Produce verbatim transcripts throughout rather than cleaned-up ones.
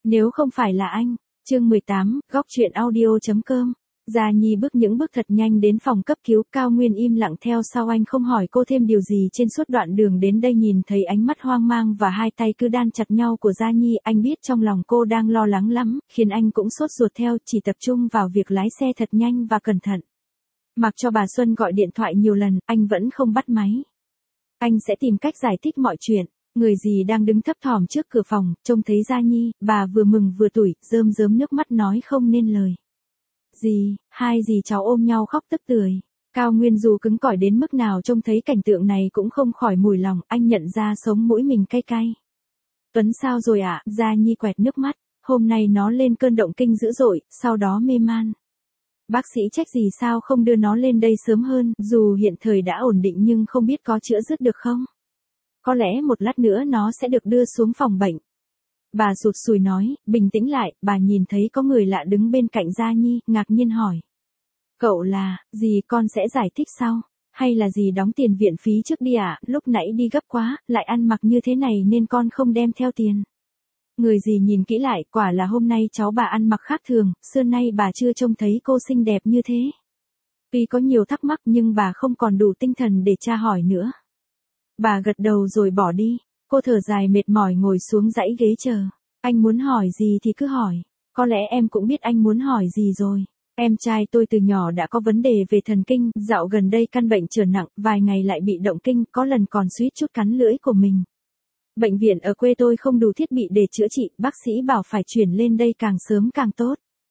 Nếu không phải là anh. Chương mười tám, góc truyện audio.com. Gia Nhi bước những bước thật nhanh đến phòng cấp cứu, Cao Nguyên im lặng theo sau anh không hỏi cô thêm điều gì trên suốt đoạn đường đến đây. Nhìn thấy ánh mắt hoang mang và hai tay cứ đan chặt nhau của Gia Nhi, anh biết trong lòng cô đang lo lắng lắm, khiến anh cũng sốt ruột theo, chỉ tập trung vào việc lái xe thật nhanh và cẩn thận. Mặc cho bà Xuân gọi điện thoại nhiều lần, anh vẫn không bắt máy. Anh sẽ tìm cách giải thích mọi chuyện. Người dì đang đứng thấp thỏm trước cửa phòng, trông thấy Gia Nhi, bà vừa mừng vừa tủi, rơm rớm nước mắt nói không nên lời. Dì, hai dì cháu ôm nhau khóc tức tưởi. Cao Nguyên dù cứng cỏi đến mức nào trông thấy cảnh tượng này cũng không khỏi mùi lòng, anh nhận ra sống mũi mình cay cay. Tuấn sao rồi ạ? À? Gia Nhi quẹt nước mắt, hôm nay nó lên cơn động kinh dữ dội, sau đó mê man. Bác sĩ trách gì sao không đưa nó lên đây sớm hơn, dù hiện thời đã ổn định nhưng không biết có chữa dứt được không? Có lẽ một lát nữa nó sẽ được đưa xuống phòng bệnh. Bà sụt sùi nói, bình tĩnh lại, bà nhìn thấy có người lạ đứng bên cạnh Gia Nhi, ngạc nhiên hỏi. Cậu là, dì con sẽ giải thích sau, hay là dì đóng tiền viện phí trước đi ạ, à? Lúc nãy đi gấp quá, lại ăn mặc như thế này nên con không đem theo tiền. Người dì nhìn kỹ lại, quả là hôm nay cháu bà ăn mặc khác thường, xưa nay bà chưa trông thấy cô xinh đẹp như thế. Tuy có nhiều thắc mắc nhưng bà không còn đủ tinh thần để tra hỏi nữa. Bà gật đầu rồi bỏ đi, cô thở dài mệt mỏi ngồi xuống dãy ghế chờ. Anh muốn hỏi gì thì cứ hỏi, có lẽ em cũng biết anh muốn hỏi gì rồi. Em trai tôi từ nhỏ đã có vấn đề về thần kinh, dạo gần đây căn bệnh trở nặng, vài ngày lại bị động kinh, có lần còn suýt chút cắn lưỡi của mình. Bệnh viện ở quê tôi không đủ thiết bị để chữa trị, bác sĩ bảo phải chuyển lên đây càng sớm càng tốt.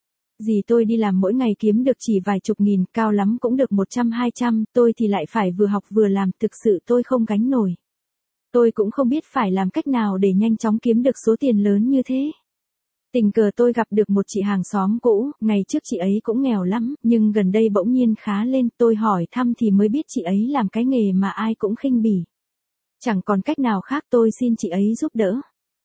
Dì tôi đi làm mỗi ngày kiếm được chỉ vài chục nghìn, cao lắm cũng được một trăm hai trăm, tôi thì lại phải vừa học vừa làm, thực sự tôi không gánh nổi. Tôi cũng không biết phải làm cách nào để nhanh chóng kiếm được số tiền lớn như thế. Tình cờ tôi gặp được một chị hàng xóm cũ, ngày trước chị ấy cũng nghèo lắm, nhưng gần đây bỗng nhiên khá lên, tôi hỏi thăm thì mới biết chị ấy làm cái nghề mà ai cũng khinh bỉ. Chẳng còn cách nào khác, tôi xin chị ấy giúp đỡ.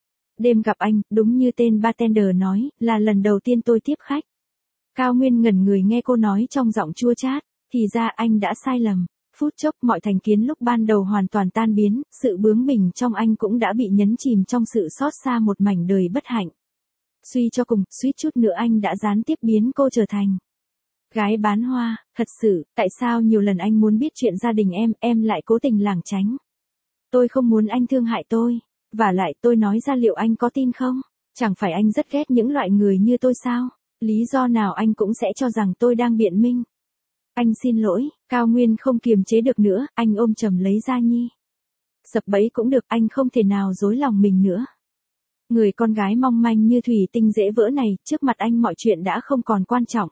Đêm gặp anh, đúng như tên bartender nói, là lần đầu tiên tôi tiếp khách. Cao Nguyên ngẩn người nghe cô nói trong giọng chua chát, thì ra anh đã sai lầm. Phút chốc mọi thành kiến lúc ban đầu hoàn toàn tan biến, sự bướng bỉnh trong anh cũng đã bị nhấn chìm trong sự xót xa một mảnh đời bất hạnh. Suy cho cùng, suýt chút nữa anh đã gián tiếp biến cô trở thành gái bán hoa. Thật sự, tại sao nhiều lần anh muốn biết chuyện gia đình em, em lại cố tình lảng tránh. Tôi không muốn anh thương hại tôi, và lại tôi nói ra liệu anh có tin không? Chẳng phải anh rất ghét những loại người như tôi sao? Lý do nào anh cũng sẽ cho rằng tôi đang biện minh. Anh xin lỗi, Cao Nguyên không kiềm chế được nữa, anh ôm chầm lấy Gia Nhi. Sập bẫy cũng được, anh không thể nào dối lòng mình nữa. Người con gái mong manh như thủy tinh dễ vỡ này, trước mặt anh mọi chuyện đã không còn quan trọng.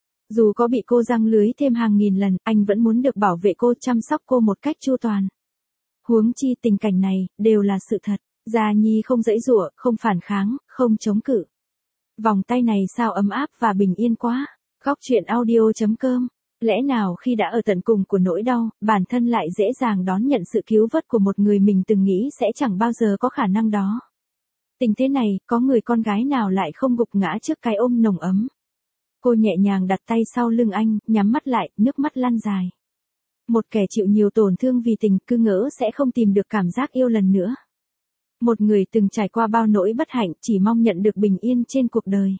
Dù có bị cô giăng lưới thêm hàng nghìn lần, anh vẫn muốn được bảo vệ cô, chăm sóc cô một cách chu toàn. Huống chi tình cảnh này, đều là sự thật. Gia Nhi không giãy giụa, không phản kháng, không chống cự. Vòng tay này sao ấm áp và bình yên quá. Góc truyện audio.com. Lẽ nào khi đã ở tận cùng của nỗi đau, bản thân lại dễ dàng đón nhận sự cứu vớt của một người mình từng nghĩ sẽ chẳng bao giờ có khả năng đó. Tình thế này, có người con gái nào lại không gục ngã trước cái ôm nồng ấm. Cô nhẹ nhàng đặt tay sau lưng anh, nhắm mắt lại, nước mắt lăn dài. Một kẻ chịu nhiều tổn thương vì tình, cứ ngỡ sẽ không tìm được cảm giác yêu lần nữa. Một người từng trải qua bao nỗi bất hạnh, chỉ mong nhận được bình yên trên cuộc đời.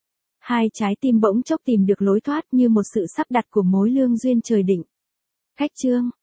Hai trái tim bỗng chốc tìm được lối thoát như một sự sắp đặt của mối lương duyên trời định. Khách chương.